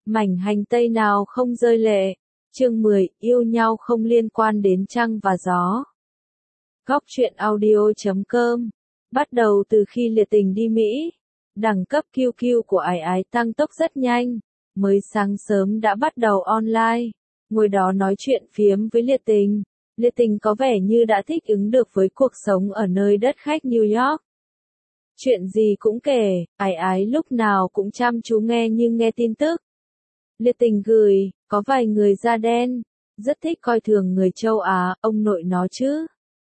Mảnh hành tây nào không rơi lệ. Chương 10, yêu nhau không liên quan đến trăng và gió. Góc truyện audio.com. Bắt đầu từ khi liệt tình đi Mỹ, đẳng cấp QQ của Ái Ái tăng tốc rất nhanh. Mới sáng sớm đã bắt đầu online, ngồi đó nói chuyện phiếm với liệt tình. Liệt tình có vẻ như đã thích ứng được với cuộc sống ở nơi đất khách New York. Chuyện gì cũng kể, Ái Ái lúc nào cũng chăm chú nghe như nghe tin tức. Liệt tình gửi, có vài người da đen, rất thích coi thường người châu Á, ông nội nó chứ.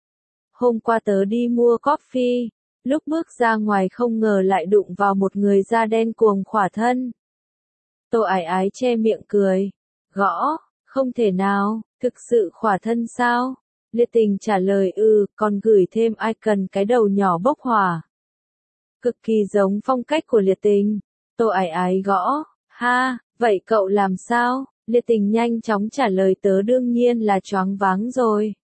Hôm qua tớ đi mua coffee, lúc bước ra ngoài không ngờ lại đụng vào một người da đen cuồng khỏa thân. Tô Ái Ái che miệng cười, gõ, không thể nào, thực sự khỏa thân sao? Liệt tình trả lời còn gửi thêm icon cái đầu nhỏ bốc hỏa. Cực kỳ giống phong cách của liệt tình. Tô Ái Ái gõ, ha, vậy cậu làm sao? Liệt tình nhanh chóng trả lời tớ đương nhiên là choáng váng rồi.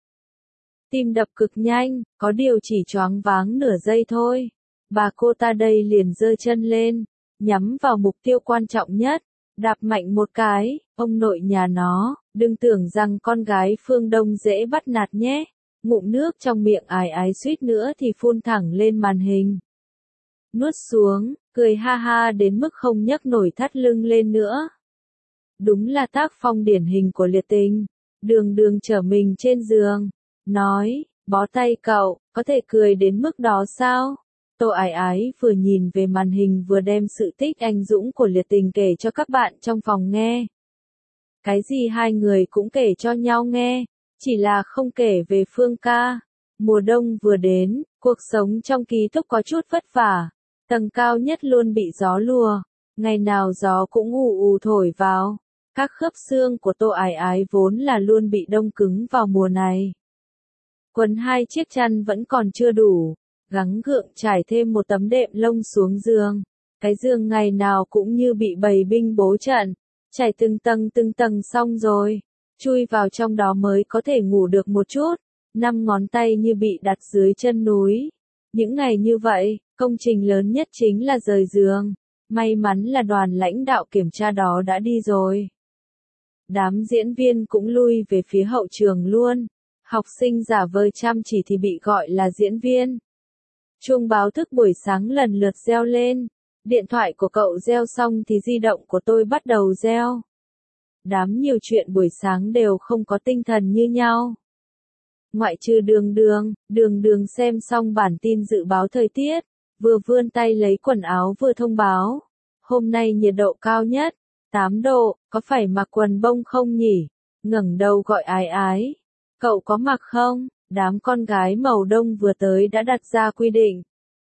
Tim đập cực nhanh, có điều chỉ choáng váng nửa giây thôi. Bà cô ta đây liền giơ chân lên, nhắm vào mục tiêu quan trọng nhất, đạp mạnh một cái, ông nội nhà nó, đừng tưởng rằng con gái phương Đông dễ bắt nạt nhé. Ngụm nước trong miệng Ái Ái suýt nữa thì phun thẳng lên màn hình. Nuốt xuống, cười ha ha đến mức không nhấc nổi thắt lưng lên nữa. Đúng là tác phong điển hình của liệt tình. Đường đường chở mình trên giường, nói, bó tay cậu, có thể cười đến mức đó sao? Tô Ái Ái vừa nhìn về màn hình vừa đem sự tích anh dũng của liệt tình kể cho các bạn trong phòng nghe. Cái gì hai người cũng kể cho nhau nghe, chỉ là không kể về Phương ca. Mùa đông vừa đến, cuộc sống trong ký túc có chút vất vả. Tầng cao nhất luôn bị gió lùa, ngày nào gió cũng ù ù thổi vào. Các khớp xương của Tô Ái Ái vốn là luôn bị đông cứng vào mùa này. Quấn hai chiếc chăn vẫn còn chưa đủ, gắng gượng trải thêm một tấm đệm lông xuống giường. Cái giường ngày nào cũng như bị bầy binh bố trận, trải từng tầng xong rồi, chui vào trong đó mới có thể ngủ được một chút. 5 ngón tay như bị đặt dưới chân núi. Những ngày như vậy, công trình lớn nhất chính là rời giường. May mắn là đoàn lãnh đạo kiểm tra đó đã đi rồi. Đám diễn viên cũng lui về phía hậu trường luôn. Học sinh giả vờ chăm chỉ thì bị gọi là diễn viên. Chuông báo thức buổi sáng lần lượt reo lên. Điện thoại của cậu reo xong thì di động của tôi bắt đầu reo. Đám nhiều chuyện buổi sáng đều không có tinh thần như nhau. Ngoại trừ đường đường xem xong bản tin dự báo thời tiết, vừa vươn tay lấy quần áo vừa thông báo. Hôm nay nhiệt độ cao nhất, 8 độ, có phải mặc quần bông không nhỉ? Ngẩng đầu gọi Ái Ái. Cậu có mặc không? Đám con gái màu đông vừa tới đã đặt ra quy định.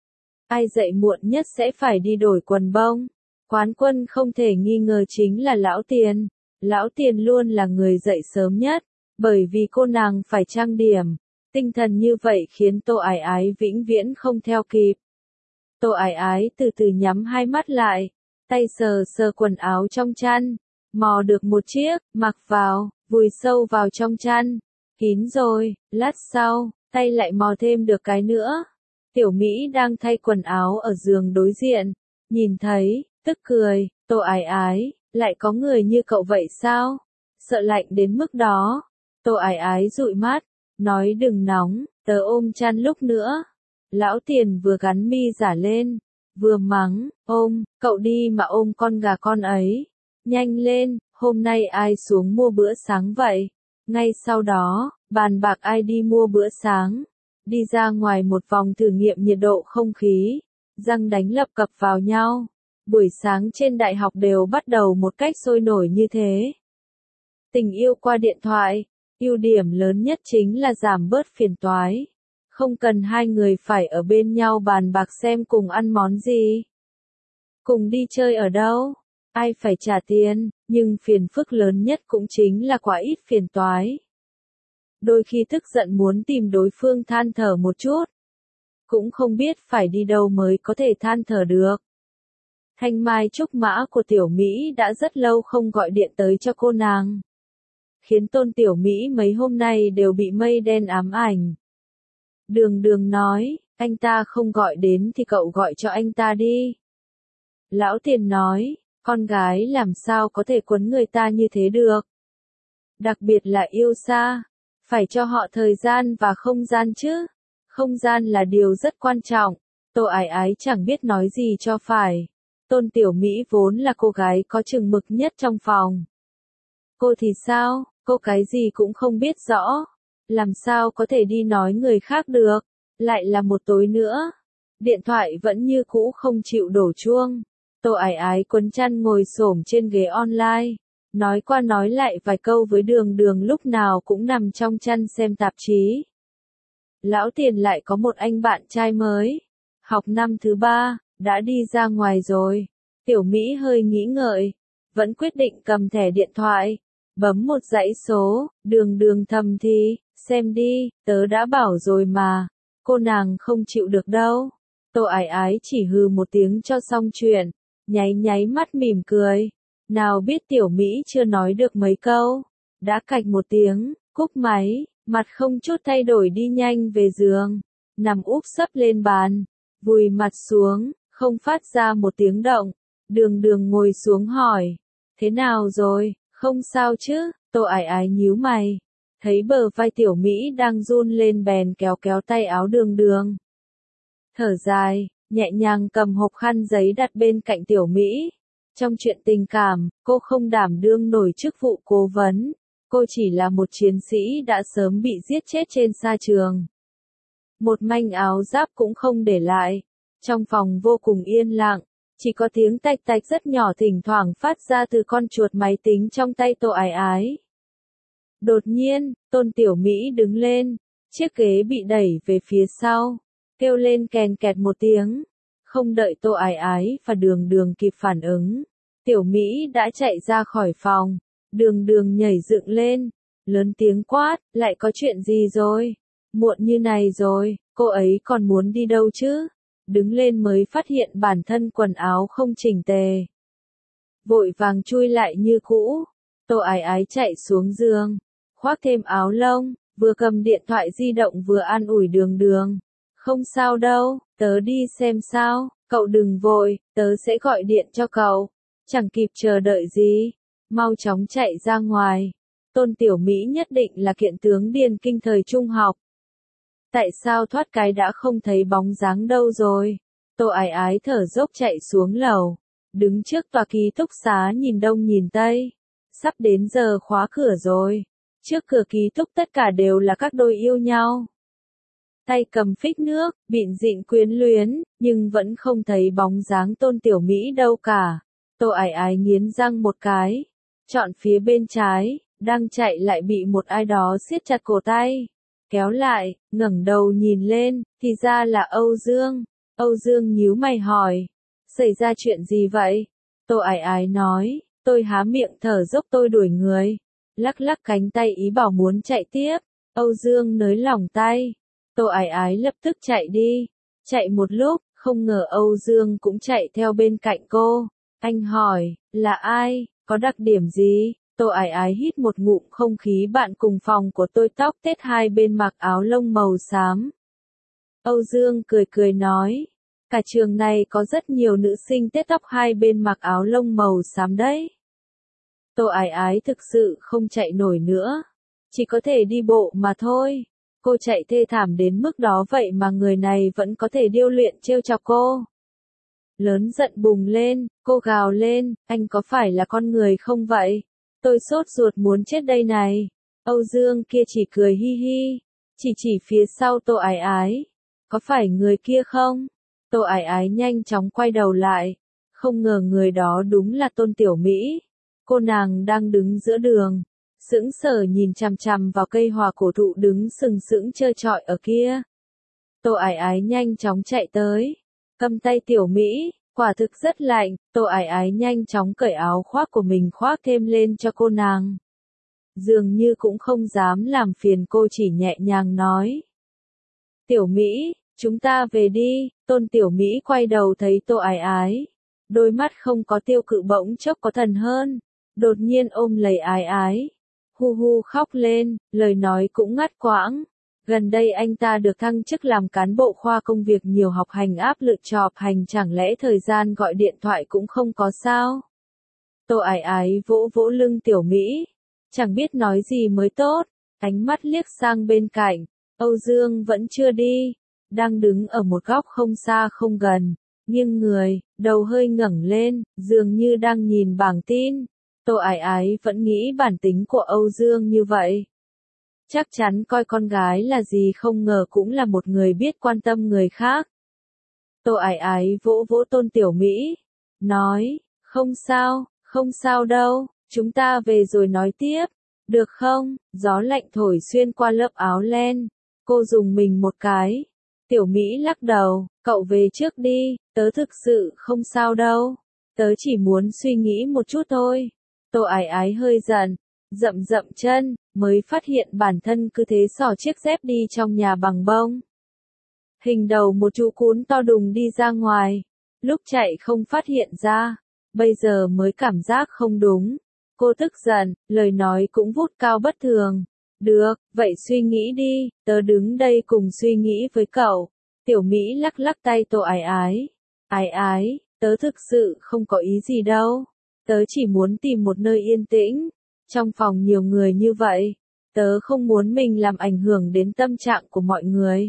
Ai dậy muộn nhất sẽ phải đi đổi quần bông. Quán quân không thể nghi ngờ chính là Lão Tiền. Lão Tiền luôn là người dậy sớm nhất, bởi vì cô nàng phải trang điểm. Tinh thần như vậy khiến Tô Ái Ái vĩnh viễn không theo kịp. Tô Ái Ái từ từ nhắm hai mắt lại, tay sờ sờ quần áo trong chăn, mò được một chiếc, mặc vào, vùi sâu vào trong chăn. Kín rồi, lát sau, tay lại mò thêm được cái nữa. Tiểu Mỹ đang thay quần áo ở giường đối diện, nhìn thấy, tức cười, Tô Ái Ái, lại có người như cậu vậy sao? Sợ lạnh đến mức đó. Tô Ái Ái dụi mắt, nói đừng nóng, tớ ôm chăn lúc nữa. Lão Tiền vừa gắn mi giả lên, vừa mắng, cậu đi mà ôm con gà con ấy. Nhanh lên, hôm nay ai xuống mua bữa sáng vậy? Ngay sau đó, bàn bạc ai đi mua bữa sáng. Đi ra ngoài một vòng thử nghiệm nhiệt độ không khí, răng đánh lập cập vào nhau. Buổi sáng trên đại học đều bắt đầu một cách sôi nổi như thế. Tình yêu qua điện thoại, ưu điểm lớn nhất chính là giảm bớt phiền toái. Không cần hai người phải ở bên nhau bàn bạc xem cùng ăn món gì, cùng đi chơi ở đâu, ai phải trả tiền, nhưng phiền phức lớn nhất cũng chính là quá ít phiền toái. Đôi khi tức giận muốn tìm đối phương than thở một chút, cũng không biết phải đi đâu mới có thể than thở được. Thanh mai trúc mã của Tiểu Mỹ đã rất lâu không gọi điện tới cho cô nàng, khiến Tôn Tiểu Mỹ mấy hôm nay đều bị mây đen ám ảnh. Đường đường nói, anh ta không gọi đến thì cậu gọi cho anh ta đi. Lão Tiền nói, Con gái làm sao có thể quấn người ta như thế được. Đặc biệt là yêu xa. Phải cho họ thời gian và không gian chứ. Không gian là điều rất quan trọng. Tô Ái Ái chẳng biết nói gì cho phải. Tôn Tiểu Mỹ vốn là cô gái có chừng mực nhất trong phòng. Cô thì sao, cô cái gì cũng không biết rõ. Làm sao có thể đi nói người khác được. Lại là một tối nữa. Điện thoại vẫn như cũ không chịu đổ chuông. Tô Ái Ái quấn chăn ngồi xổm trên ghế online. Nói qua nói lại vài câu với Đường Đường lúc nào cũng nằm trong chăn xem tạp chí. Lão Tiền lại có một anh bạn trai mới. Học năm thứ 3, đã đi ra ngoài rồi. Tiểu Mỹ hơi nghĩ ngợi. Vẫn quyết định cầm thẻ điện thoại. Bấm một dãy số, Đường Đường thầm thì, xem đi, tớ đã bảo rồi mà. Cô nàng không chịu được đâu. Tô Ái Ái chỉ hừ một tiếng cho xong chuyện. Nháy nháy mắt mỉm cười. Nào biết Tiểu Mỹ chưa nói được mấy câu. Đã cạch một tiếng, cúp máy, mặt không chút thay đổi đi nhanh về giường. Nằm úp sấp lên bàn. Vùi mặt xuống, không phát ra một tiếng động. Đường Đường ngồi xuống hỏi. Thế nào rồi, không sao chứ? Tô Ái Ái nhíu mày. Thấy bờ vai Tiểu Mỹ đang run lên bèn kéo kéo tay áo Đường Đường. Thở dài, nhẹ nhàng cầm hộp khăn giấy đặt bên cạnh Tiểu Mỹ. Trong chuyện tình cảm, cô không đảm đương nổi chức vụ cố vấn. Cô chỉ là một chiến sĩ đã sớm bị giết chết trên sa trường. Một manh áo giáp cũng không để lại. Trong phòng vô cùng yên lặng, chỉ có tiếng tạch tạch rất nhỏ thỉnh thoảng phát ra từ con chuột máy tính trong tay Tô Ái Ái. Đột nhiên, Tôn Tiểu Mỹ đứng lên, chiếc ghế bị đẩy về phía sau, kêu lên kèn kẹt một tiếng. Không đợi Tô Ái Ái và Đường Đường kịp phản ứng, Tiểu Mỹ đã chạy ra khỏi phòng. Đường Đường nhảy dựng lên, lớn tiếng quát, lại có chuyện gì rồi? Muộn như này rồi, cô ấy còn muốn đi đâu chứ? Đứng lên mới phát hiện bản thân quần áo không chỉnh tề. Vội vàng chui lại như cũ. Tô Ái Ái chạy xuống giường, khoác thêm áo lông, vừa cầm điện thoại di động vừa an ủi Đường Đường. Không sao đâu, tớ đi xem sao, cậu đừng vội, tớ sẽ gọi điện cho cậu. Chẳng kịp chờ đợi gì, mau chóng chạy ra ngoài. Tôn Tiểu Mỹ nhất định là kiện tướng điền kinh thời trung học. Tại sao thoát cái đã không thấy bóng dáng đâu rồi? Tô Ái Ái thở dốc chạy xuống lầu, đứng trước tòa ký túc xá nhìn đông nhìn tây. Sắp đến giờ khóa cửa rồi. Trước cửa ký túc tất cả đều là các đôi yêu nhau. Tay cầm phích nước, bịn dịn quyến luyến, nhưng vẫn không thấy bóng dáng Tôn Tiểu Mỹ đâu cả. Tô Ái Ái nghiến răng một cái, chọn phía bên trái, đang chạy lại bị một ai đó siết chặt cổ tay. Kéo lại, ngẩng đầu nhìn lên, thì ra là Âu Dương. Âu Dương nhíu mày hỏi, xảy ra chuyện gì vậy? Tô Ái Ái nói, tôi há miệng thở dốc tôi đuổi người. Lắc lắc cánh tay ý bảo muốn chạy tiếp. Âu Dương nới lỏng tay. Tô Ái Ái lập tức chạy đi. Chạy một lúc, không ngờ Âu Dương cũng chạy theo bên cạnh cô. Anh hỏi, là ai, có đặc điểm gì? Tô Ái Ái hít một ngụm không khí bạn cùng phòng của tôi tóc tết hai bên mặc áo lông màu xám. Âu Dương cười cười nói, cả trường này có rất nhiều nữ sinh tết tóc hai bên mặc áo lông màu xám đấy. Tô Ái Ái thực sự không chạy nổi nữa, chỉ có thể đi bộ mà thôi. Cô chạy thê thảm đến mức đó vậy mà người này vẫn có thể điêu luyện trêu chọc cô. Lớn giận bùng lên, cô gào lên, anh có phải là con người không vậy? Tôi sốt ruột muốn chết đây này. Âu Dương kia chỉ cười hi hi, chỉ phía sau Tô Ái Ái. Có phải người kia không? Tô Ái Ái nhanh chóng quay đầu lại. Không ngờ người đó đúng là Tôn Tiểu Mỹ. Cô nàng đang đứng giữa đường, sững sờ nhìn chằm chằm vào cây hòa cổ thụ đứng sừng sững trơ trọi ở kia. Tô Ái Ái nhanh chóng chạy tới, cầm tay Tiểu Mỹ, quả thực rất lạnh. Tô Ái Ái nhanh chóng cởi áo khoác của mình khoác thêm lên cho cô nàng. Dường như cũng không dám làm phiền cô, chỉ nhẹ nhàng nói. Tiểu Mỹ, chúng ta về đi. Tôn Tiểu Mỹ quay đầu thấy Tô Ái Ái. Đôi mắt không có tiêu cự bỗng chốc có thần hơn. Đột nhiên ôm lấy Ái Ái. Hu hu khóc lên, lời nói cũng ngắt quãng. Gần đây anh ta được thăng chức làm cán bộ khoa công việc nhiều học hành áp lực cho học hành, chẳng lẽ thời gian gọi điện thoại cũng không có sao? Tô Ái Ái vỗ vỗ lưng Tiểu Mỹ, chẳng biết nói gì mới tốt, ánh mắt liếc sang bên cạnh, Âu Dương vẫn chưa đi, đang đứng ở một góc không xa không gần, nghiêng người, đầu hơi ngẩng lên, dường như đang nhìn bảng tin. Tô Ái Ái vẫn nghĩ bản tính của Âu Dương như vậy. Chắc chắn coi con gái là gì, không ngờ cũng là một người biết quan tâm người khác. Tô Ái Ái vỗ vỗ Tôn Tiểu Mỹ, nói, không sao đâu, chúng ta về rồi nói tiếp, được không? Gió lạnh thổi xuyên qua lớp áo len, cô dùng mình một cái. Tiểu Mỹ lắc đầu, cậu về trước đi, tớ thực sự không sao đâu, tớ chỉ muốn suy nghĩ một chút thôi. Tô Ái Ái hơi giận, dậm dậm chân, mới phát hiện bản thân cứ thế xỏ chiếc dép đi trong nhà bằng bông. Hình đầu một chú cún to đùng đi ra ngoài, lúc chạy không phát hiện ra, bây giờ mới cảm giác không đúng. Cô tức giận, lời nói cũng vút cao bất thường. Được, vậy suy nghĩ đi, tớ đứng đây cùng suy nghĩ với cậu. Tiểu Mỹ lắc lắc tay Tô Ái Ái. Ái Ái, tớ thực sự không có ý gì đâu. Tớ chỉ muốn tìm một nơi yên tĩnh. Trong phòng nhiều người như vậy, tớ không muốn mình làm ảnh hưởng đến tâm trạng của mọi người.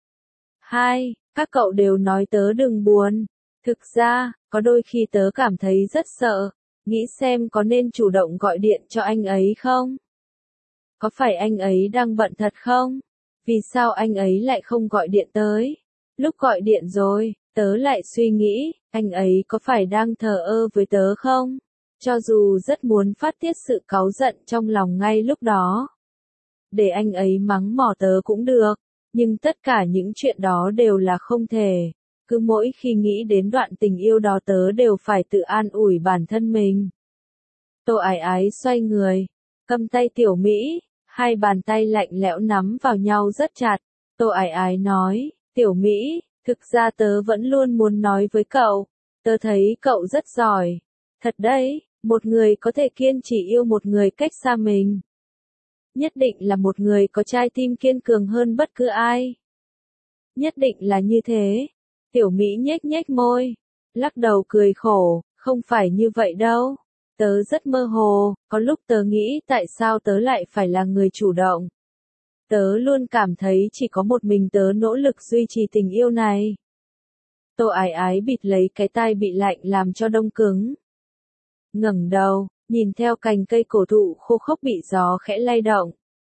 Hai, các cậu đều nói tớ đừng buồn. Thực ra, có đôi khi tớ cảm thấy rất sợ. Nghĩ xem có nên chủ động gọi điện cho anh ấy không? Có phải anh ấy đang bận thật không? Vì sao anh ấy lại không gọi điện tới? Lúc gọi điện rồi, tớ lại suy nghĩ, anh ấy có phải đang thờ ơ với tớ không? Cho dù rất muốn phát tiết sự cáu giận trong lòng ngay lúc đó. Để anh ấy mắng mỏ tớ cũng được, nhưng tất cả những chuyện đó đều là không thể. Cứ mỗi khi nghĩ đến đoạn tình yêu đó tớ đều phải tự an ủi bản thân mình. Tô Ái Ái xoay người, cầm tay Tiểu Mỹ, hai bàn tay lạnh lẽo nắm vào nhau rất chặt. Tô Ái Ái nói, Tiểu Mỹ, thực ra tớ vẫn luôn muốn nói với cậu, tớ thấy cậu rất giỏi. Thật đấy, một người có thể kiên trì yêu một người cách xa mình. Nhất định là một người có trái tim kiên cường hơn bất cứ ai. Nhất định là như thế. Tiểu Mỹ nhếch nhếch môi, lắc đầu cười khổ, không phải như vậy đâu. Tớ rất mơ hồ, có lúc tớ nghĩ tại sao tớ lại phải là người chủ động. Tớ luôn cảm thấy chỉ có một mình tớ nỗ lực duy trì tình yêu này. Tô Ái Ái bịt lấy cái tai bị lạnh làm cho đông cứng. Ngẩng đầu, nhìn theo cành cây cổ thụ khô khốc bị gió khẽ lay động.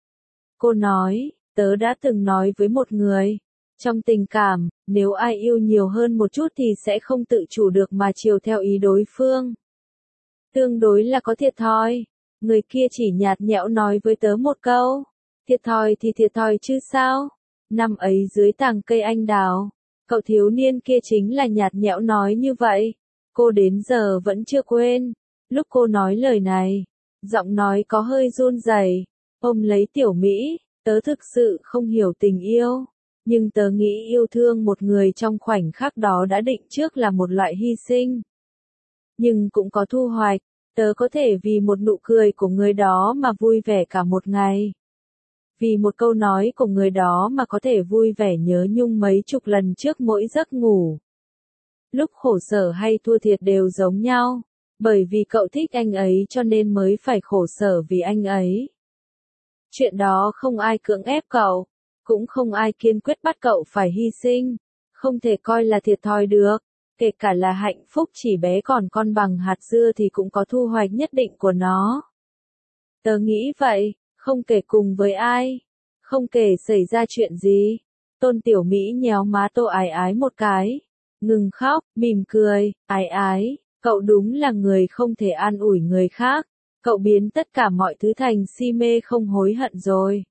Cô nói, tớ đã từng nói với một người, trong tình cảm, nếu ai yêu nhiều hơn một chút thì sẽ không tự chủ được mà chiều theo ý đối phương. Tương đối là có thiệt thòi. Người kia chỉ nhạt nhẽo nói với tớ một câu. Thiệt thòi thì thiệt thòi chứ sao? Năm ấy dưới tàng cây anh đào, cậu thiếu niên kia chính là nhạt nhẽo nói như vậy. Cô đến giờ vẫn chưa quên. Lúc cô nói lời này, giọng nói có hơi run rẩy. Ôm lấy Tiểu Mỹ, tớ thực sự không hiểu tình yêu. Nhưng tớ nghĩ yêu thương một người trong khoảnh khắc đó đã định trước là một loại hy sinh. Nhưng cũng có thu hoạch, tớ có thể vì một nụ cười của người đó mà vui vẻ cả một ngày. Vì một câu nói của người đó mà có thể vui vẻ nhớ nhung mấy chục lần trước mỗi giấc ngủ. Lúc khổ sở hay thua thiệt đều giống nhau, bởi vì cậu thích anh ấy cho nên mới phải khổ sở vì anh ấy. Chuyện đó không ai cưỡng ép cậu, cũng không ai kiên quyết bắt cậu phải hy sinh, không thể coi là thiệt thòi được. Kể cả là hạnh phúc chỉ bé còn con bằng hạt dưa thì cũng có thu hoạch nhất định của nó. Tớ nghĩ vậy, không kể cùng với ai, không kể xảy ra chuyện gì. Tôn Tiểu Mỹ nhéo má Tô Ái Ái một cái, ngừng khóc, mỉm cười, Ái Ái, cậu đúng là người không thể an ủi người khác, cậu biến tất cả mọi thứ thành si mê không hối hận rồi.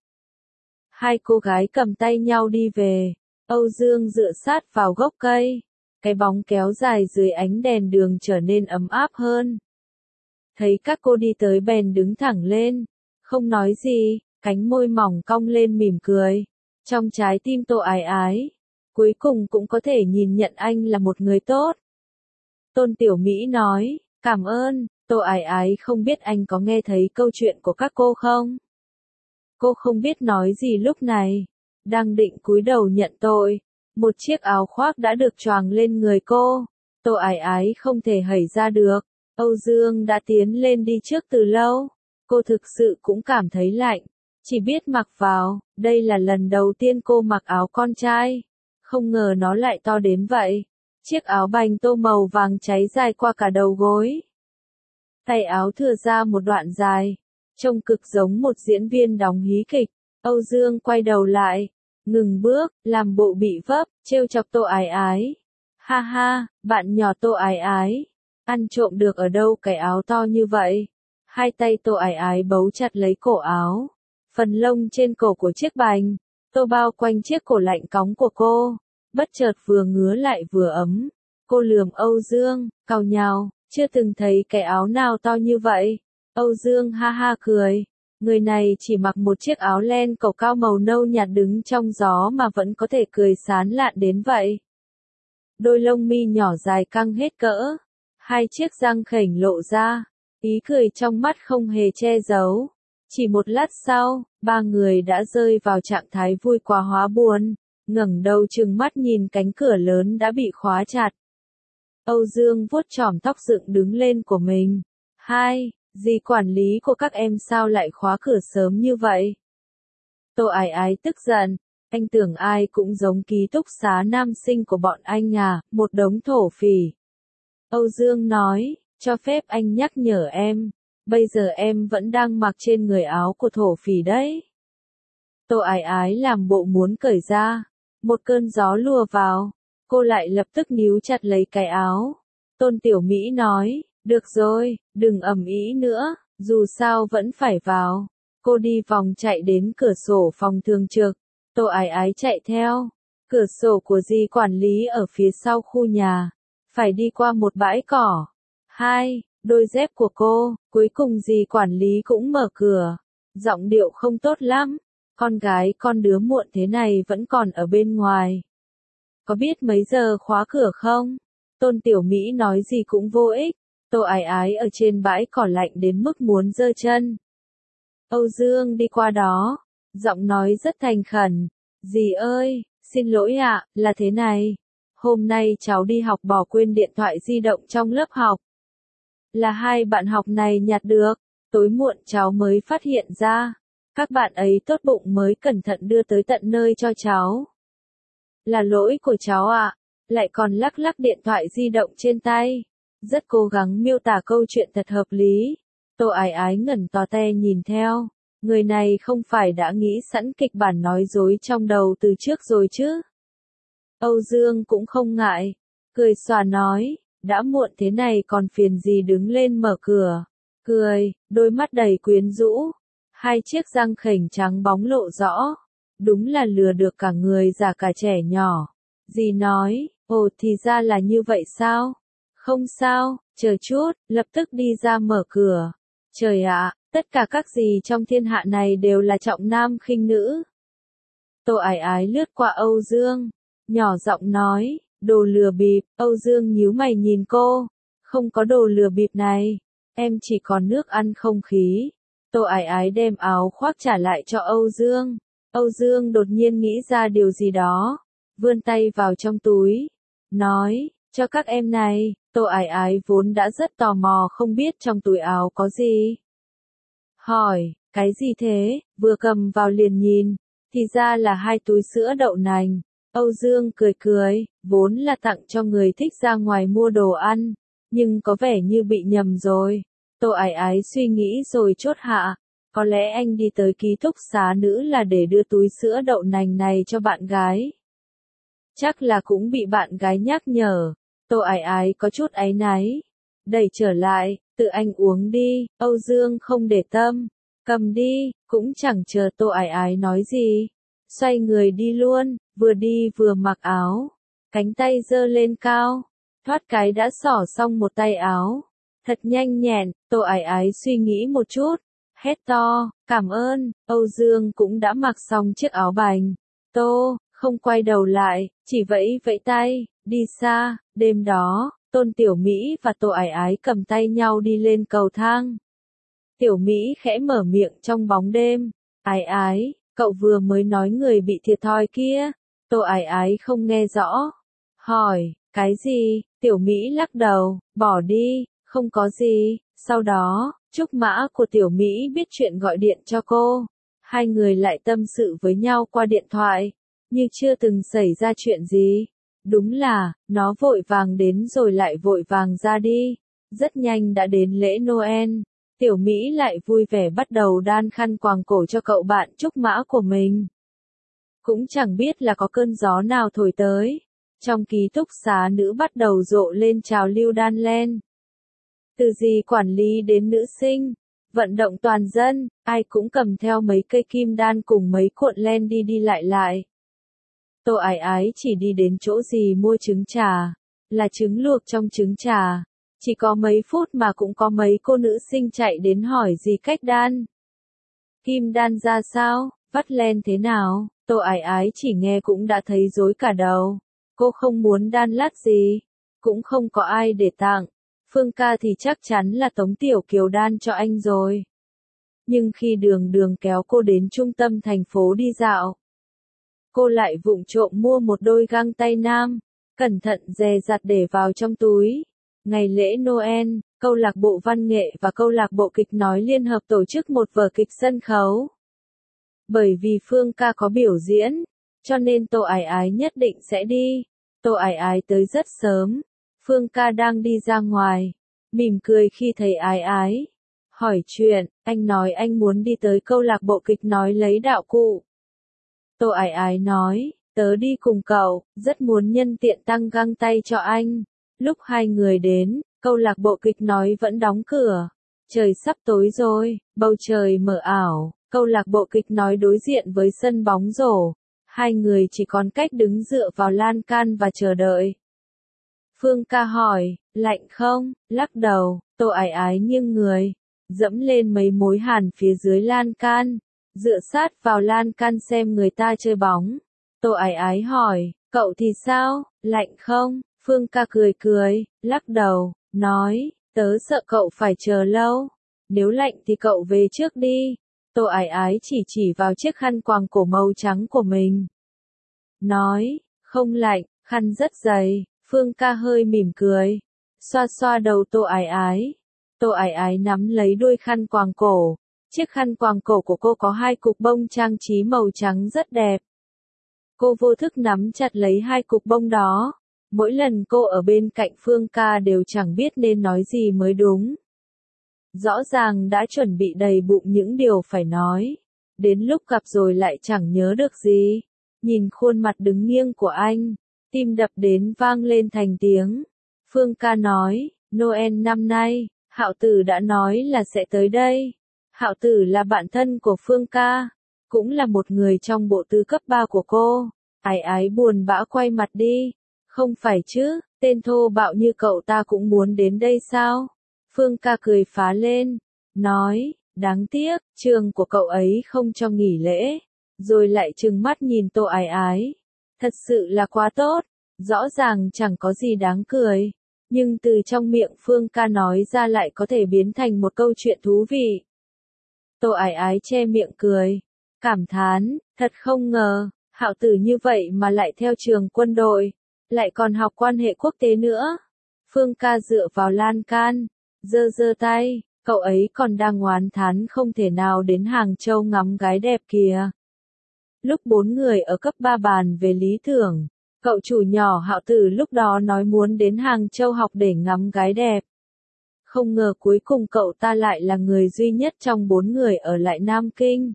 Hai cô gái cầm tay nhau đi về, Âu Dương dựa sát vào gốc cây. Cái bóng kéo dài dưới ánh đèn đường trở nên ấm áp hơn. Thấy các cô đi tới bèn đứng thẳng lên, không nói gì, cánh môi mỏng cong lên mỉm cười. Trong trái tim Tô Ái Ái, cuối cùng cũng có thể nhìn nhận anh là một người tốt. Tôn Tiểu Mỹ nói, cảm ơn. Tô Ái Ái không biết anh có nghe thấy câu chuyện của các cô không? Cô không biết nói gì lúc này, đang định cúi đầu nhận tội. Một chiếc áo khoác đã được choàng lên người cô. Tô Ái Ái không thể hẩy ra được. Âu Dương đã tiến lên đi trước từ lâu. Cô thực sự cũng cảm thấy lạnh. Chỉ biết mặc vào, đây là lần đầu tiên cô mặc áo con trai. Không ngờ nó lại to đến vậy. Chiếc áo bành tô màu vàng cháy dài qua cả đầu gối. Tay áo thừa ra một đoạn dài. Trông cực giống một diễn viên đóng hí kịch. Âu Dương quay đầu lại. Ngừng bước, làm bộ bị vấp, trêu chọc Tô Ái Ái. Ha ha, bạn nhỏ Tô Ái Ái. Ăn trộm được ở đâu cái áo to như vậy? Hai tay Tô Ái Ái bấu chặt lấy cổ áo. Phần lông trên cổ của chiếc bành, tô bao quanh chiếc cổ lạnh cóng của cô. Bất chợt vừa ngứa lại vừa ấm. Cô lườm Âu Dương, càu nhàu, chưa từng thấy cái áo nào to như vậy. Âu Dương ha ha cười. Người này chỉ mặc một chiếc áo len cổ cao màu nâu nhạt đứng trong gió mà vẫn có thể cười sán lạn đến vậy. Đôi lông mi nhỏ dài căng hết cỡ. Hai chiếc răng khểnh lộ ra. Ý cười trong mắt không hề che giấu. Chỉ một lát sau, ba người đã rơi vào trạng thái vui quá hóa buồn. Ngẩng đầu trừng mắt nhìn cánh cửa lớn đã bị khóa chặt. Âu Dương vuốt chòm tóc dựng đứng lên của mình. Hai, dì quản lý của các em sao lại khóa cửa sớm như vậy? Tô Ái Ái tức giận. Anh tưởng ai cũng giống ký túc xá nam sinh của bọn anh à, một đống thổ phỉ. Âu Dương nói, cho phép anh nhắc nhở em. Bây giờ em vẫn đang mặc trên người áo của thổ phỉ đấy. Tô Ái Ái làm bộ muốn cởi ra. Một cơn gió lùa vào. Cô lại lập tức níu chặt lấy cái áo. Tôn Tiểu Mỹ nói, được rồi, đừng ầm ĩ nữa, dù sao vẫn phải vào. Cô đi vòng chạy đến cửa sổ phòng thường trực. Tô Ái Ái chạy theo. Cửa sổ của dì quản lý ở phía sau khu nhà. Phải đi qua một bãi cỏ. Hai, đôi dép của cô, cuối cùng dì quản lý cũng mở cửa. Giọng điệu không tốt lắm. Con gái con đứa muộn thế này vẫn còn ở bên ngoài. Có biết mấy giờ khóa cửa không? Tôn Tiểu Mỹ nói gì cũng vô ích. Tô Ái Ái ở trên bãi cỏ lạnh đến mức muốn giơ chân. Âu Dương đi qua đó. Giọng nói rất thành khẩn. Dì ơi, xin lỗi ạ, là thế này. Hôm nay cháu đi học bỏ quên điện thoại di động trong lớp học. Là hai bạn học này nhặt được. Tối muộn cháu mới phát hiện ra. Các bạn ấy tốt bụng mới cẩn thận đưa tới tận nơi cho cháu. Là lỗi của cháu ạ. Lại còn lắc lắc điện thoại di động trên tay. Rất cố gắng miêu tả câu chuyện thật hợp lý. Tô Ái Ái ngẩn to te nhìn theo. Người này không phải đã nghĩ sẵn kịch bản nói dối trong đầu từ trước rồi chứ? Âu Dương cũng không ngại. Cười xòa nói, đã muộn thế này còn phiền gì đứng lên mở cửa. Cười, đôi mắt đầy quyến rũ. Hai chiếc răng khểnh trắng bóng lộ rõ. Đúng là lừa được cả người già cả trẻ nhỏ. Dì nói, ồ thì ra là như vậy sao? Không sao, chờ chút, lập tức đi ra mở cửa. Trời ạ, tất cả các dì trong thiên hạ này đều là trọng nam khinh nữ. Tô Ái Ái lướt qua Âu Dương, nhỏ giọng nói, đồ lừa bịp. Âu Dương nhíu mày nhìn cô. Không có đồ lừa bịp này, em chỉ còn nước ăn không khí. Tô Ái Ái đem áo khoác trả lại cho Âu Dương. Âu Dương đột nhiên nghĩ ra điều gì đó, vươn tay vào trong túi, nói, cho các em này. Tô Ái Ái vốn đã rất tò mò không biết trong túi áo có gì. Hỏi, cái gì thế, vừa cầm vào liền nhìn, thì ra là hai túi sữa đậu nành. Âu Dương cười cười, vốn là tặng cho người thích ra ngoài mua đồ ăn, nhưng có vẻ như bị nhầm rồi. Tô Ái Ái suy nghĩ rồi chốt hạ, có lẽ anh đi tới ký túc xá nữ là để đưa túi sữa đậu nành này cho bạn gái. Chắc là cũng bị bạn gái nhắc nhở. Tô Ái Ái có chút áy náy. Đẩy trở lại, tự anh uống đi. Âu Dương không để tâm. Cầm đi, cũng chẳng chờ Tô Ái Ái nói gì. Xoay người đi luôn, vừa đi vừa mặc áo. Cánh tay giơ lên cao. Thoát cái đã xỏ xong một tay áo. Thật nhanh nhẹn. Tô Ái Ái suy nghĩ một chút. Hét to, cảm ơn. Âu Dương cũng đã mặc xong chiếc áo bành. Tô, không quay đầu lại, chỉ vẫy vẫy tay, đi xa. Đêm đó, Tôn Tiểu Mỹ và Tô Ái Ái cầm tay nhau đi lên cầu thang. Tiểu Mỹ khẽ mở miệng trong bóng đêm. Ái Ái, cậu vừa mới nói người bị thiệt thòi kia. Tô Ái Ái không nghe rõ. Hỏi, cái gì? Tiểu Mỹ lắc đầu, bỏ đi, Không có gì, sau đó, Trúc Mã của Tiểu Mỹ biết chuyện gọi điện cho cô. Hai người lại tâm sự với nhau qua điện thoại, như chưa từng xảy ra chuyện gì. Đúng là, nó vội vàng đến rồi lại vội vàng ra đi. Rất nhanh đã đến lễ Noel. Tiểu Mỹ lại vui vẻ bắt đầu đan khăn quàng cổ cho cậu bạn Trúc Mã của mình. Cũng chẳng biết là có cơn gió nào thổi tới. Trong ký túc xá nữ bắt đầu rộ lên trào lưu đan len. Từ dì quản lý đến nữ sinh, vận động toàn dân, ai cũng cầm theo mấy cây kim đan cùng mấy cuộn len đi đi lại lại. Tô Ái Ái chỉ đi đến chỗ dì mua trứng trà, là trứng luộc trong trứng trà. Chỉ có mấy phút mà cũng có mấy cô nữ sinh chạy đến hỏi dì cách đan. Kim đan ra sao, vắt len thế nào, Tô Ái Ái chỉ nghe cũng đã thấy rối cả đầu. Cô không muốn đan lát gì, cũng không có ai để tặng. Phương ca thì chắc chắn là Tống Tiểu Kiều đan cho anh rồi. Nhưng khi Đường Đường kéo cô đến trung tâm thành phố đi dạo, cô lại vụng trộm mua một đôi găng tay nam, cẩn thận dè dặt để vào trong túi. Ngày lễ Noel, câu lạc bộ văn nghệ và câu lạc bộ kịch nói liên hợp tổ chức một vở kịch sân khấu. Bởi vì Phương ca có biểu diễn, cho nên Tô Ái Ái nhất định sẽ đi. Tô Ái Ái tới rất sớm. Phương ca đang đi ra ngoài, mỉm cười khi thấy Ái Ái. Hỏi chuyện, anh nói anh muốn đi tới câu lạc bộ kịch nói lấy đạo cụ. Tô Ái Ái nói, tớ đi cùng cậu, rất muốn nhân tiện tăng găng tay cho anh. Lúc hai người đến, câu lạc bộ kịch nói vẫn đóng cửa. Trời sắp tối rồi, bầu trời mờ ảo, câu lạc bộ kịch nói đối diện với sân bóng rổ. Hai người chỉ còn cách đứng dựa vào lan can và chờ đợi. Phương ca hỏi, lạnh không? Lắc đầu, Tô Ái Ái nghiêng người, dẫm lên mấy mối hàn phía dưới lan can, dựa sát vào lan can xem người ta chơi bóng. Tô Ái Ái hỏi, cậu thì sao, lạnh không? Phương ca cười cười, lắc đầu, nói, tớ sợ cậu phải chờ lâu. Nếu lạnh thì cậu về trước đi. Tô Ái Ái chỉ vào chiếc khăn quàng cổ màu trắng của mình. Nói, không lạnh, khăn rất dày. Phương ca hơi mỉm cười, xoa xoa đầu Tô Ái Ái. Tô Ái Ái nắm lấy đuôi khăn quàng cổ. Chiếc khăn quàng cổ của cô có hai cục bông trang trí màu trắng rất đẹp. Cô vô thức nắm chặt lấy hai cục bông đó. Mỗi lần cô ở bên cạnh Phương ca đều chẳng biết nên nói gì mới đúng. Rõ ràng đã chuẩn bị đầy bụng những điều phải nói. Đến lúc gặp rồi lại chẳng nhớ được gì. Nhìn khuôn mặt đứng nghiêng của anh, tim đập đến vang lên thành tiếng. Phương ca nói, Noel năm nay, Hạo Tử đã nói là sẽ tới đây. Hạo Tử là bạn thân của Phương ca, cũng là một người trong bộ tư cấp 3 của cô. Ái Ái buồn bã quay mặt đi. Không phải chứ, tên thô bạo như cậu ta cũng muốn đến đây sao? Phương ca cười phá lên, nói, đáng tiếc, trường của cậu ấy không cho nghỉ lễ. Rồi lại trừng mắt nhìn Tô Ái Ái. Thật sự là quá tốt, rõ ràng chẳng có gì đáng cười. Nhưng từ trong miệng Phương ca nói ra lại có thể biến thành một câu chuyện thú vị. Tô Ái Ái che miệng cười, cảm thán, thật không ngờ, Hạo Tử như vậy mà lại theo trường quân đội, lại còn học quan hệ quốc tế nữa. Phương ca dựa vào lan can, giơ giơ tay, cậu ấy còn đang oán thán không thể nào đến Hàng Châu ngắm gái đẹp kìa. Lúc 4 người ở cấp 3 bàn về lý tưởng, cậu chủ nhỏ Hạo Tử lúc đó nói muốn đến Hàng Châu học để ngắm gái đẹp. Không ngờ cuối cùng cậu ta lại là người duy nhất trong 4 người ở lại Nam Kinh.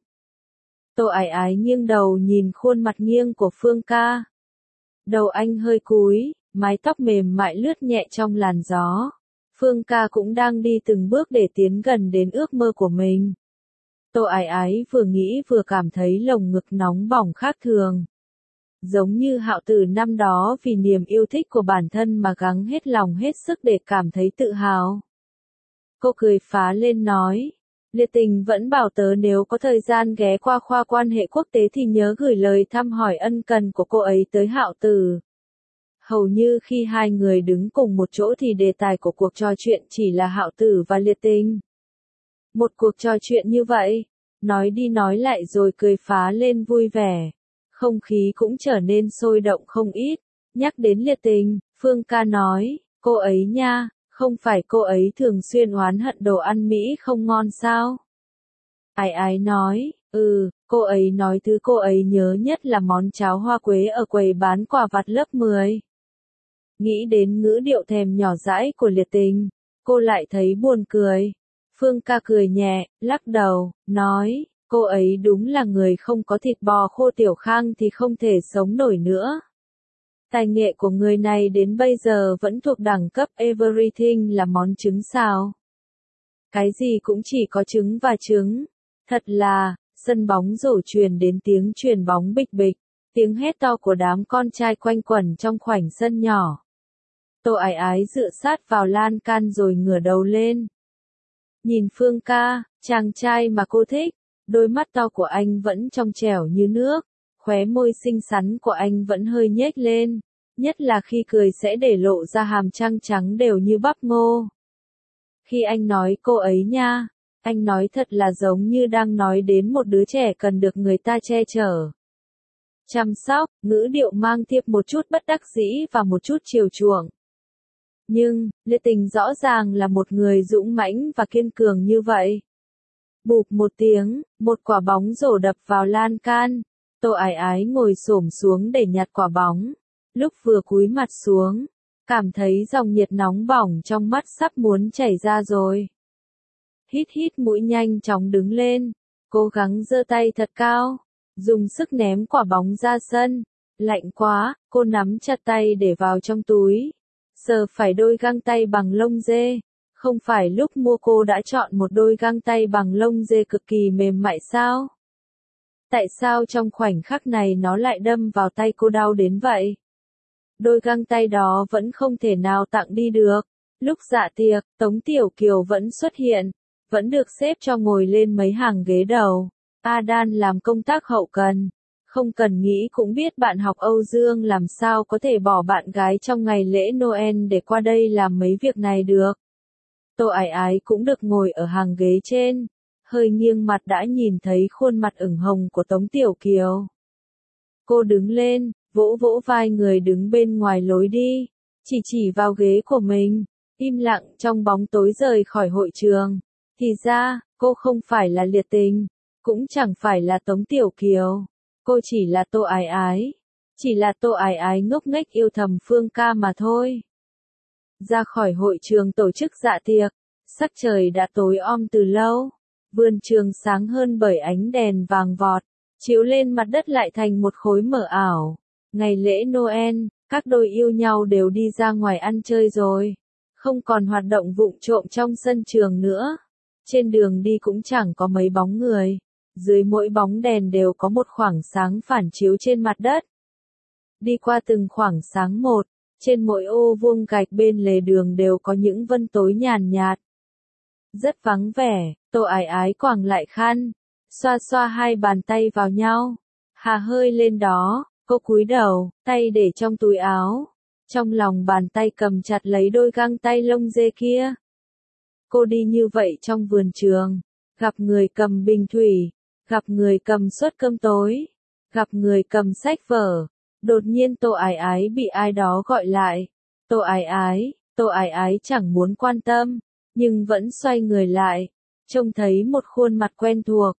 Tô Ái Ái nghiêng đầu nhìn khuôn mặt nghiêng của Phương ca. Đầu anh hơi cúi, mái tóc mềm mại lướt nhẹ trong làn gió. Phương ca cũng đang đi từng bước để tiến gần đến ước mơ của mình. Tô Ái Ái vừa nghĩ vừa cảm thấy lồng ngực nóng bỏng khác thường. Giống như Hạo Tử năm đó vì niềm yêu thích của bản thân mà gắng hết lòng hết sức để cảm thấy tự hào. Cô cười phá lên nói, Liệt Tình vẫn bảo tớ nếu có thời gian ghé qua khoa quan hệ quốc tế thì nhớ gửi lời thăm hỏi ân cần của cô ấy tới Hạo Tử. Hầu như khi hai người đứng cùng một chỗ thì đề tài của cuộc trò chuyện chỉ là Hạo Tử và Liệt Tình. Một cuộc trò chuyện như vậy, nói đi nói lại rồi cười phá lên vui vẻ. Không khí cũng trở nên sôi động không ít. Nhắc đến Liệt Tình, Phương ca nói, cô ấy nha, Không phải cô ấy thường xuyên oán hận đồ ăn Mỹ không ngon sao? Ái ái nói, cô ấy nói thứ cô ấy nhớ nhất là món cháo hoa quế ở quầy bán quà vặt lớp 10. Nghĩ đến ngữ điệu thèm nhỏ dãi của Liệt Tình, cô lại thấy buồn cười. Phương Ca cười nhẹ, lắc đầu, nói, cô ấy đúng là người không có thịt bò khô Tiểu Khang thì không thể sống nổi nữa. Tài nghệ của người này đến bây giờ vẫn thuộc đẳng cấp everything là món trứng xào. Cái gì cũng chỉ có trứng và trứng. Thật là, sân bóng rổ truyền đến tiếng chuyền bóng bịch bịch, tiếng hét to của đám con trai quanh quẩn trong khoảnh sân nhỏ. Tô Ái Ái dựa sát vào lan can rồi ngửa đầu lên. Nhìn Phương Ca, chàng trai mà cô thích, đôi mắt to của anh vẫn trong trẻo như nước, khóe môi xinh xắn của anh vẫn hơi nhếch lên, nhất là khi cười sẽ để lộ ra hàm răng trắng đều như bắp ngô. Khi anh nói cô ấy nha, anh nói thật là giống như đang nói đến một đứa trẻ cần được người ta che chở, chăm sóc, ngữ điệu mang tiếp một chút bất đắc dĩ và một chút chiều chuộng. Nhưng, Liệt Tình rõ ràng là một người dũng mãnh và kiên cường như vậy. Bụp một tiếng, một quả bóng rổ đập vào lan can. Tô Ái Ái ngồi xổm xuống để nhặt quả bóng. Lúc vừa cúi mặt xuống, cảm thấy dòng nhiệt nóng bỏng trong mắt sắp muốn chảy ra rồi. Hít hít mũi nhanh chóng đứng lên, cố gắng giơ tay thật cao, dùng sức ném quả bóng ra sân. Lạnh quá, cô nắm chặt tay để vào trong túi. Giờ phải đôi găng tay bằng lông dê. Không phải lúc mua cô đã chọn một đôi găng tay bằng lông dê cực kỳ mềm mại sao? Tại sao trong khoảnh khắc này nó lại đâm vào tay cô đau đến vậy? Đôi găng tay đó vẫn không thể nào tặng đi được. Lúc dạ tiệc, Tống Tiểu Kiều vẫn xuất hiện, vẫn được xếp cho ngồi lên mấy hàng ghế đầu. Adan làm công tác hậu cần. Không cần nghĩ cũng biết bạn học Âu Dương làm sao có thể bỏ bạn gái trong ngày lễ Noel để qua đây làm mấy việc này được. Tô Ái Ái cũng được ngồi ở hàng ghế trên, hơi nghiêng mặt đã nhìn thấy khuôn mặt ửng hồng của Tống Tiểu Kiều. Cô đứng lên, vỗ vỗ vai người đứng bên ngoài lối đi, chỉ vào ghế của mình, im lặng trong bóng tối rời khỏi hội trường. Thì ra, cô không phải là Liệt Tình, cũng chẳng phải là Tống Tiểu Kiều. Cô chỉ là Tô Ái Ái. Chỉ là Tô Ái Ái ngốc nghếch yêu thầm Phương Ca mà thôi. Ra khỏi hội trường tổ chức dạ tiệc, sắc trời đã tối om từ lâu. Vườn trường sáng hơn bởi ánh đèn vàng vọt, chiếu lên mặt đất lại thành một khối mờ ảo. Ngày lễ Noel, các đôi yêu nhau đều đi ra ngoài ăn chơi rồi. Không còn hoạt động vụng trộm trong sân trường nữa. Trên đường đi cũng chẳng có mấy bóng người. Dưới mỗi bóng đèn đều có một khoảng sáng phản chiếu trên mặt đất. Đi qua từng khoảng sáng một, trên mỗi ô vuông gạch bên lề đường đều có những vân tối nhàn nhạt. Rất vắng vẻ, Tô Ái Ái quàng lại khăn, xoa xoa hai bàn tay vào nhau. Hà hơi lên đó, cô cúi đầu, tay để trong túi áo. Trong lòng bàn tay cầm chặt lấy đôi găng tay lông dê kia. Cô đi như vậy trong vườn trường, gặp người cầm bình thủy, gặp người cầm suất cơm tối, gặp người cầm sách vở. Đột nhiên Tô Ái Ái bị ai đó gọi lại. Tô Ái Ái chẳng muốn quan tâm, nhưng vẫn xoay người lại, trông thấy một khuôn mặt quen thuộc.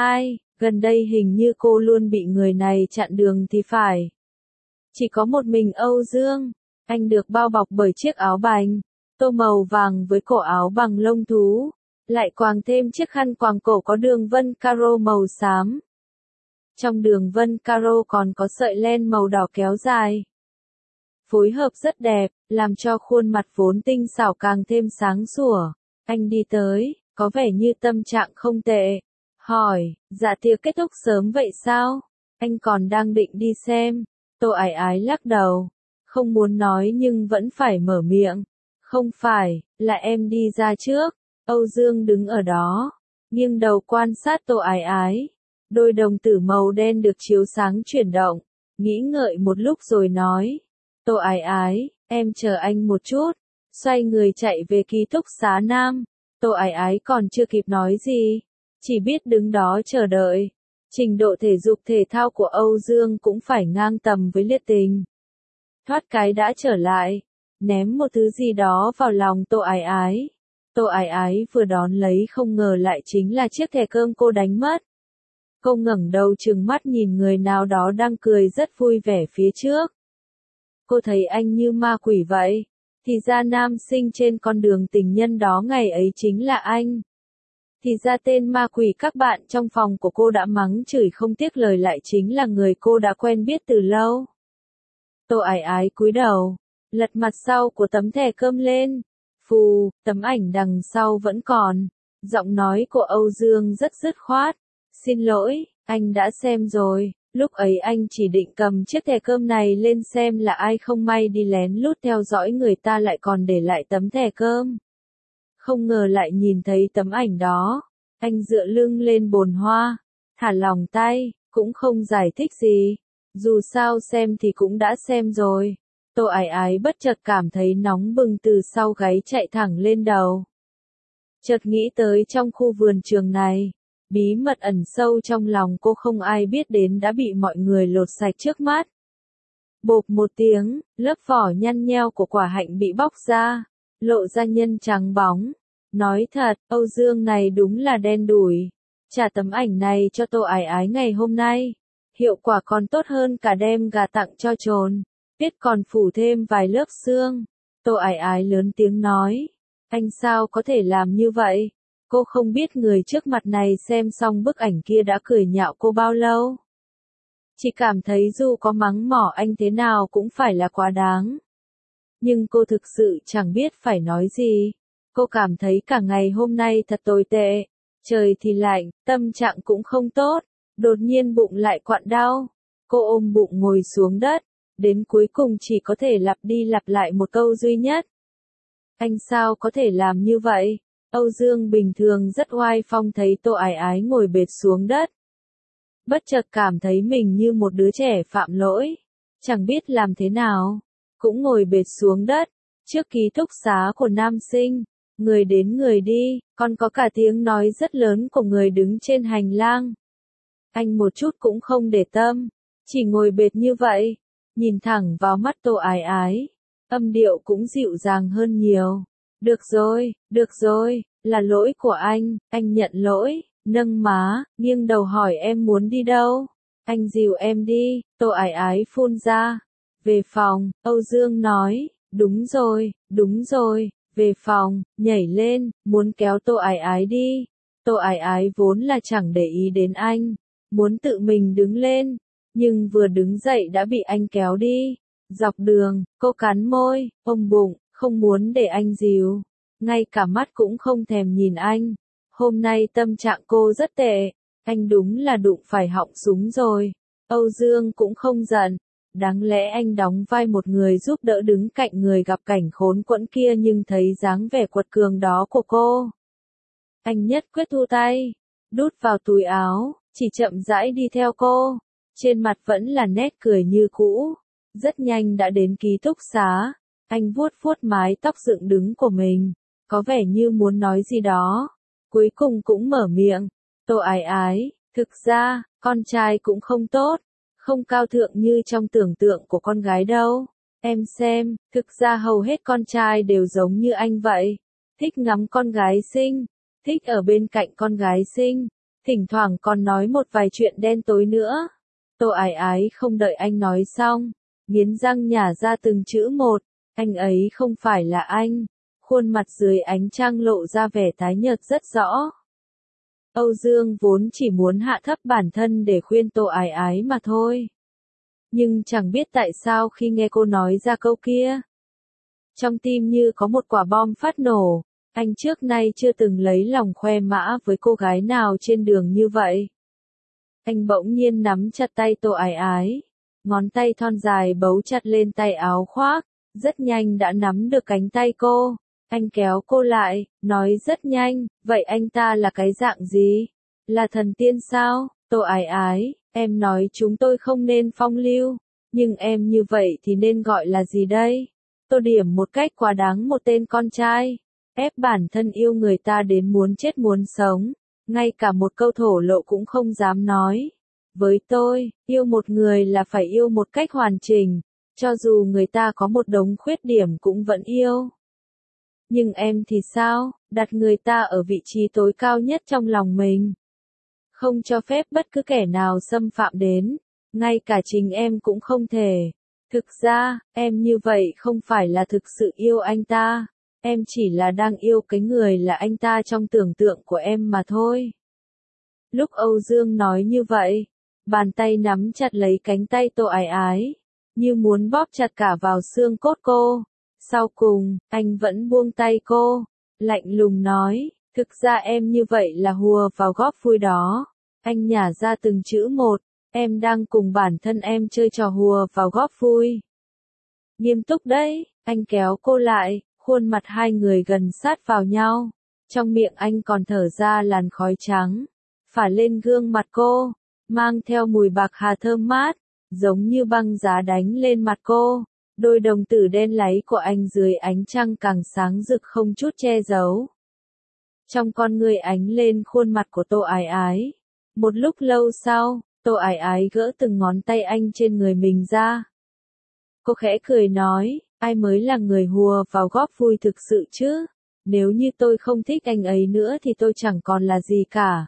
Gần đây hình như cô luôn bị người này chặn đường thì phải. Chỉ có một mình Âu Dương, anh được bao bọc bởi chiếc áo bành, tô màu vàng với cổ áo bằng lông thú, lại quàng thêm chiếc khăn quàng cổ có đường vân caro màu xám. Trong đường vân caro còn có sợi len màu đỏ kéo dài. Phối hợp rất đẹp, làm cho khuôn mặt vốn tinh xảo càng thêm sáng sủa. Anh đi tới, có vẻ như tâm trạng không tệ. Hỏi, dạ tiệc kết thúc sớm vậy sao? Anh còn đang định đi xem. Tô Ái Ái lắc đầu. Không muốn nói nhưng vẫn phải mở miệng. Không phải, là em đi ra trước. Âu Dương đứng ở đó, nghiêng đầu quan sát Tô Ái Ái. Đôi đồng tử màu đen được chiếu sáng chuyển động, nghĩ ngợi một lúc rồi nói. Tô Ái Ái, em chờ anh một chút. Xoay người chạy về ký túc xá nam. Tô Ái Ái còn chưa kịp nói gì, chỉ biết đứng đó chờ đợi. Trình độ thể dục thể thao của Âu Dương cũng phải ngang tầm với Liệt Tình. Thoát cái đã trở lại, ném một thứ gì đó vào lòng Tô Ái Ái. Tô Ái Ái vừa đón lấy không ngờ lại chính là chiếc thẻ cơm cô đánh mất. Cô ngẩng đầu trừng mắt nhìn người nào đó đang cười rất vui vẻ phía trước. Cô thấy anh như ma quỷ vậy. Thì ra nam sinh trên con đường tình nhân đó ngày ấy chính là anh. Thì ra tên ma quỷ các bạn trong phòng của cô đã mắng chửi không tiếc lời lại chính là người cô đã quen biết từ lâu. Tô Ái Ái cúi đầu, lật mặt sau của tấm thẻ cơm lên. Phù, tấm ảnh đằng sau vẫn còn. Giọng nói của Âu Dương rất dứt khoát. Xin lỗi, anh đã xem rồi. Lúc ấy anh chỉ định cầm chiếc thẻ cơm này lên xem là ai không may đi lén lút theo dõi người ta lại còn để lại tấm thẻ cơm. Không ngờ lại nhìn thấy tấm ảnh đó. Anh dựa lưng lên bồn hoa, thả lỏng tay, cũng không giải thích gì. Dù sao xem thì cũng đã xem rồi. Tô Ái Ái bất chợt cảm thấy nóng bừng từ sau gáy chạy thẳng lên đầu. Chợt nghĩ tới trong khu vườn trường này, bí mật ẩn sâu trong lòng cô không ai biết đến đã bị mọi người lột sạch trước mắt. Bộp một tiếng, lớp vỏ nhăn nheo của quả hạnh bị bóc ra, lộ ra nhân trắng bóng. Nói thật, Âu Dương này đúng là đen đủi. Trả tấm ảnh này cho Tô Ái Ái ngày hôm nay. Hiệu quả còn tốt hơn cả đem gà tặng cho trồn. Biết còn phủ thêm vài lớp xương. Tô Ái Ái lớn tiếng nói. Anh sao có thể làm như vậy? Cô không biết người trước mặt này xem xong bức ảnh kia đã cười nhạo cô bao lâu. Chỉ cảm thấy dù có mắng mỏ anh thế nào cũng phải là quá đáng. Nhưng cô thực sự chẳng biết phải nói gì. Cô cảm thấy cả ngày hôm nay thật tồi tệ. Trời thì lạnh, tâm trạng cũng không tốt. Đột nhiên bụng lại quặn đau. Cô ôm bụng ngồi xuống đất. Đến cuối cùng chỉ có thể lặp đi lặp lại một câu duy nhất. Anh sao có thể làm như vậy? Âu Dương bình thường rất oai phong thấy Tô Ái Ái ngồi bệt xuống đất. Bất chợt cảm thấy mình như một đứa trẻ phạm lỗi. Chẳng biết làm thế nào. Cũng ngồi bệt xuống đất. Trước ký túc xá của nam sinh. Người đến người đi, còn có cả tiếng nói rất lớn của người đứng trên hành lang. Anh một chút cũng không để tâm. Chỉ ngồi bệt như vậy. Nhìn thẳng vào mắt Tô Ái Ái. Âm điệu cũng dịu dàng hơn nhiều. Được rồi, là lỗi của anh nhận lỗi, nâng má, nghiêng đầu hỏi em muốn đi đâu? Anh dìu em đi, Tô Ái Ái phun ra. Về phòng, Âu Dương nói, đúng rồi, về phòng, nhảy lên, muốn kéo Tô Ái Ái đi. Tô Ái Ái vốn là chẳng để ý đến anh, muốn tự mình đứng lên, nhưng vừa đứng dậy đã bị anh kéo đi. Dọc đường, cô cắn môi, ôm bụng, không muốn để anh dìu. Ngay cả mắt cũng không thèm nhìn anh. Hôm nay tâm trạng cô rất tệ. Anh đúng là đụng phải họng súng rồi. Âu Dương cũng không giận. Đáng lẽ anh đóng vai một người giúp đỡ đứng cạnh người gặp cảnh khốn quẫn kia nhưng thấy dáng vẻ quật cường đó của cô. Anh nhất quyết thu tay. Đút vào túi áo, chỉ chậm rãi đi theo cô. Trên mặt vẫn là nét cười như cũ. Rất nhanh đã đến ký túc xá. Anh vuốt vuốt mái tóc dựng đứng của mình. Có vẻ như muốn nói gì đó. Cuối cùng cũng mở miệng. Tô Ái Ái, thực ra, con trai cũng không tốt. Không cao thượng như trong tưởng tượng của con gái đâu. Em xem, thực ra hầu hết con trai đều giống như anh vậy. Thích ngắm con gái xinh. Thích ở bên cạnh con gái xinh. Thỉnh thoảng còn nói một vài chuyện đen tối nữa. Tô Ái Ái không đợi anh nói xong. Nghiến răng nhả ra từng chữ một. Anh ấy không phải là anh. Khuôn mặt dưới ánh trăng lộ ra vẻ tái nhợt rất rõ. Âu Dương vốn chỉ muốn hạ thấp bản thân để khuyên Tô Ái Ái mà thôi. Nhưng chẳng biết tại sao khi nghe cô nói ra câu kia. Trong tim như có một quả bom phát nổ. Anh trước nay chưa từng lấy lòng khoe mã với cô gái nào trên đường như vậy. Anh bỗng nhiên nắm chặt tay Tô Ái Ái. Ngón tay thon dài bấu chặt lên tay áo khoác. Rất nhanh đã nắm được cánh tay cô. Anh kéo cô lại, nói rất nhanh, vậy anh ta là cái dạng gì? Là thần tiên sao? Tô Ái Ái, em nói chúng tôi không nên phong lưu, nhưng em như vậy thì nên gọi là gì đây? Tô điểm một cách quá đáng một tên con trai, ép bản thân yêu người ta đến muốn chết muốn sống, ngay cả một câu thổ lộ cũng không dám nói. Với tôi, yêu một người là phải yêu một cách hoàn chỉnh, Cho dù người ta có một đống khuyết điểm cũng vẫn yêu. Nhưng em thì sao, đặt người ta ở vị trí tối cao nhất trong lòng mình. Không cho phép bất cứ kẻ nào xâm phạm đến, ngay cả chính em cũng không thể. Thực ra, em như vậy không phải là thực sự yêu anh ta, em chỉ là đang yêu cái người là anh ta trong tưởng tượng của em mà thôi. Lúc Âu Dương nói như vậy, bàn tay nắm chặt lấy cánh tay Tô Ái Ái, như muốn bóp chặt cả vào xương cốt cô. Sau cùng, anh vẫn buông tay cô, lạnh lùng nói, thực ra em như vậy là hùa vào góp vui đó. Anh nhả ra từng chữ một, em đang cùng bản thân em chơi trò hùa vào góp vui. Nghiêm túc đấy, anh kéo cô lại, khuôn mặt hai người gần sát vào nhau. Trong miệng anh còn thở ra làn khói trắng, phả lên gương mặt cô, mang theo mùi bạc hà thơm mát, giống như băng giá đánh lên mặt cô. Đôi đồng tử đen láy của anh dưới ánh trăng càng sáng rực không chút che giấu. Trong con người ánh lên khuôn mặt của Tô Ái Ái. Một lúc lâu sau, Tô Ái Ái gỡ từng ngón tay anh trên người mình ra. Cô khẽ cười nói, ai mới là người hùa vào góp vui thực sự chứ? Nếu như tôi không thích anh ấy nữa thì tôi chẳng còn là gì cả.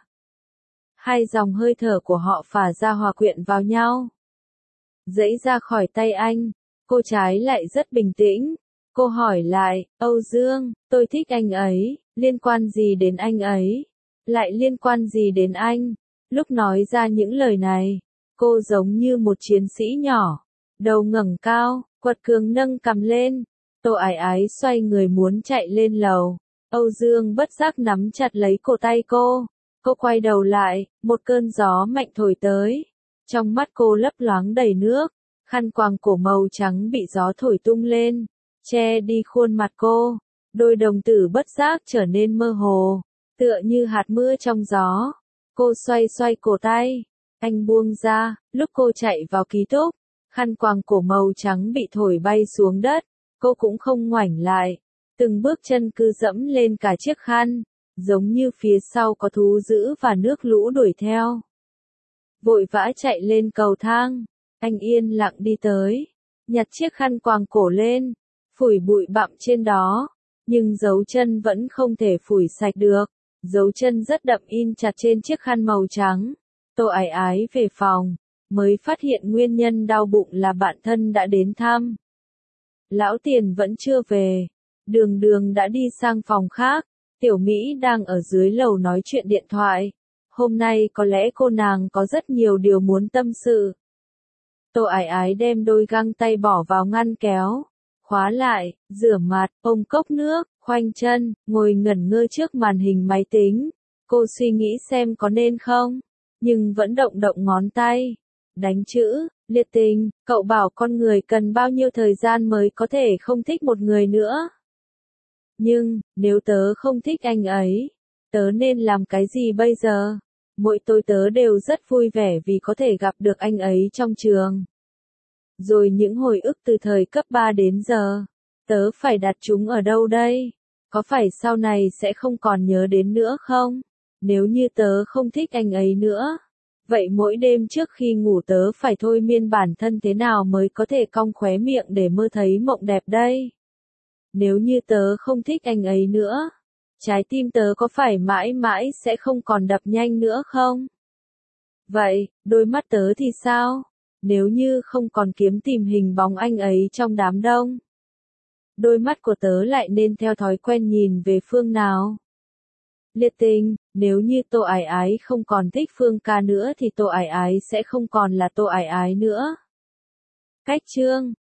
Hai dòng hơi thở của họ phả ra hòa quyện vào nhau. Dãy ra khỏi tay anh, cô trái lại rất bình tĩnh. Cô hỏi lại, Âu Dương, tôi thích anh ấy, liên quan gì đến anh ấy? Lại liên quan gì đến anh? Lúc nói ra những lời này, cô giống như một chiến sĩ nhỏ, đầu ngẩng cao, quật cường nâng cằm lên. Tô Ái Ái xoay người muốn chạy lên lầu. Âu Dương bất giác nắm chặt lấy cổ tay cô. Cô quay đầu lại, một cơn gió mạnh thổi tới. Trong mắt cô lấp loáng đầy nước, khăn quàng cổ màu trắng bị gió thổi tung lên, che đi khuôn mặt cô. Đôi đồng tử bất giác trở nên mơ hồ, tựa như hạt mưa trong gió. Cô xoay xoay cổ tay, anh buông ra, lúc cô chạy vào ký túc, khăn quàng cổ màu trắng bị thổi bay xuống đất, cô cũng không ngoảnh lại, từng bước chân cứ dẫm lên cả chiếc khăn, giống như phía sau có thú dữ và nước lũ đuổi theo. Vội vã chạy lên cầu thang, anh yên lặng đi tới, nhặt chiếc khăn quàng cổ lên, phủi bụi bặm trên đó, nhưng dấu chân vẫn không thể phủi sạch được. Dấu chân rất đậm in chặt trên chiếc khăn màu trắng. Tô Ái Ái về phòng, mới phát hiện nguyên nhân đau bụng là bạn thân đã đến thăm. Lão Tiền vẫn chưa về, Đường Đường đã đi sang phòng khác, Tiểu Mỹ đang ở dưới lầu nói chuyện điện thoại. Hôm nay có lẽ cô nàng có rất nhiều điều muốn tâm sự. Tô Ái Ái đem đôi găng tay bỏ vào ngăn kéo, khóa lại, rửa mặt, ôm cốc nước, khoanh chân, ngồi ngẩn ngơ trước màn hình máy tính. Cô suy nghĩ xem có nên không, nhưng vẫn động động ngón tay. Đánh chữ, liệt tình, cậu bảo con người cần bao nhiêu thời gian mới có thể không thích một người nữa. Nhưng, nếu tớ không thích anh ấy, tớ nên làm cái gì bây giờ? Mỗi tối tớ đều rất vui vẻ vì có thể gặp được anh ấy trong trường. Rồi những hồi ức từ thời cấp 3 đến giờ, tớ phải đặt chúng ở đâu đây? Có phải sau này sẽ không còn nhớ đến nữa không? Nếu như tớ không thích anh ấy nữa, vậy mỗi đêm trước khi ngủ tớ phải thôi miên bản thân thế nào mới có thể cong khóe miệng để mơ thấy mộng đẹp đây? Nếu như tớ không thích anh ấy nữa, trái tim tớ có phải mãi mãi sẽ không còn đập nhanh nữa không? Vậy, đôi mắt tớ thì sao? Nếu như không còn kiếm tìm hình bóng anh ấy trong đám đông, đôi mắt của tớ lại nên theo thói quen nhìn về phương nào? Liệt tình, nếu như Tô Ái Ái không còn thích Phương ca nữa thì Tô Ái Ái sẽ không còn là Tô Ái Ái nữa. Cách chương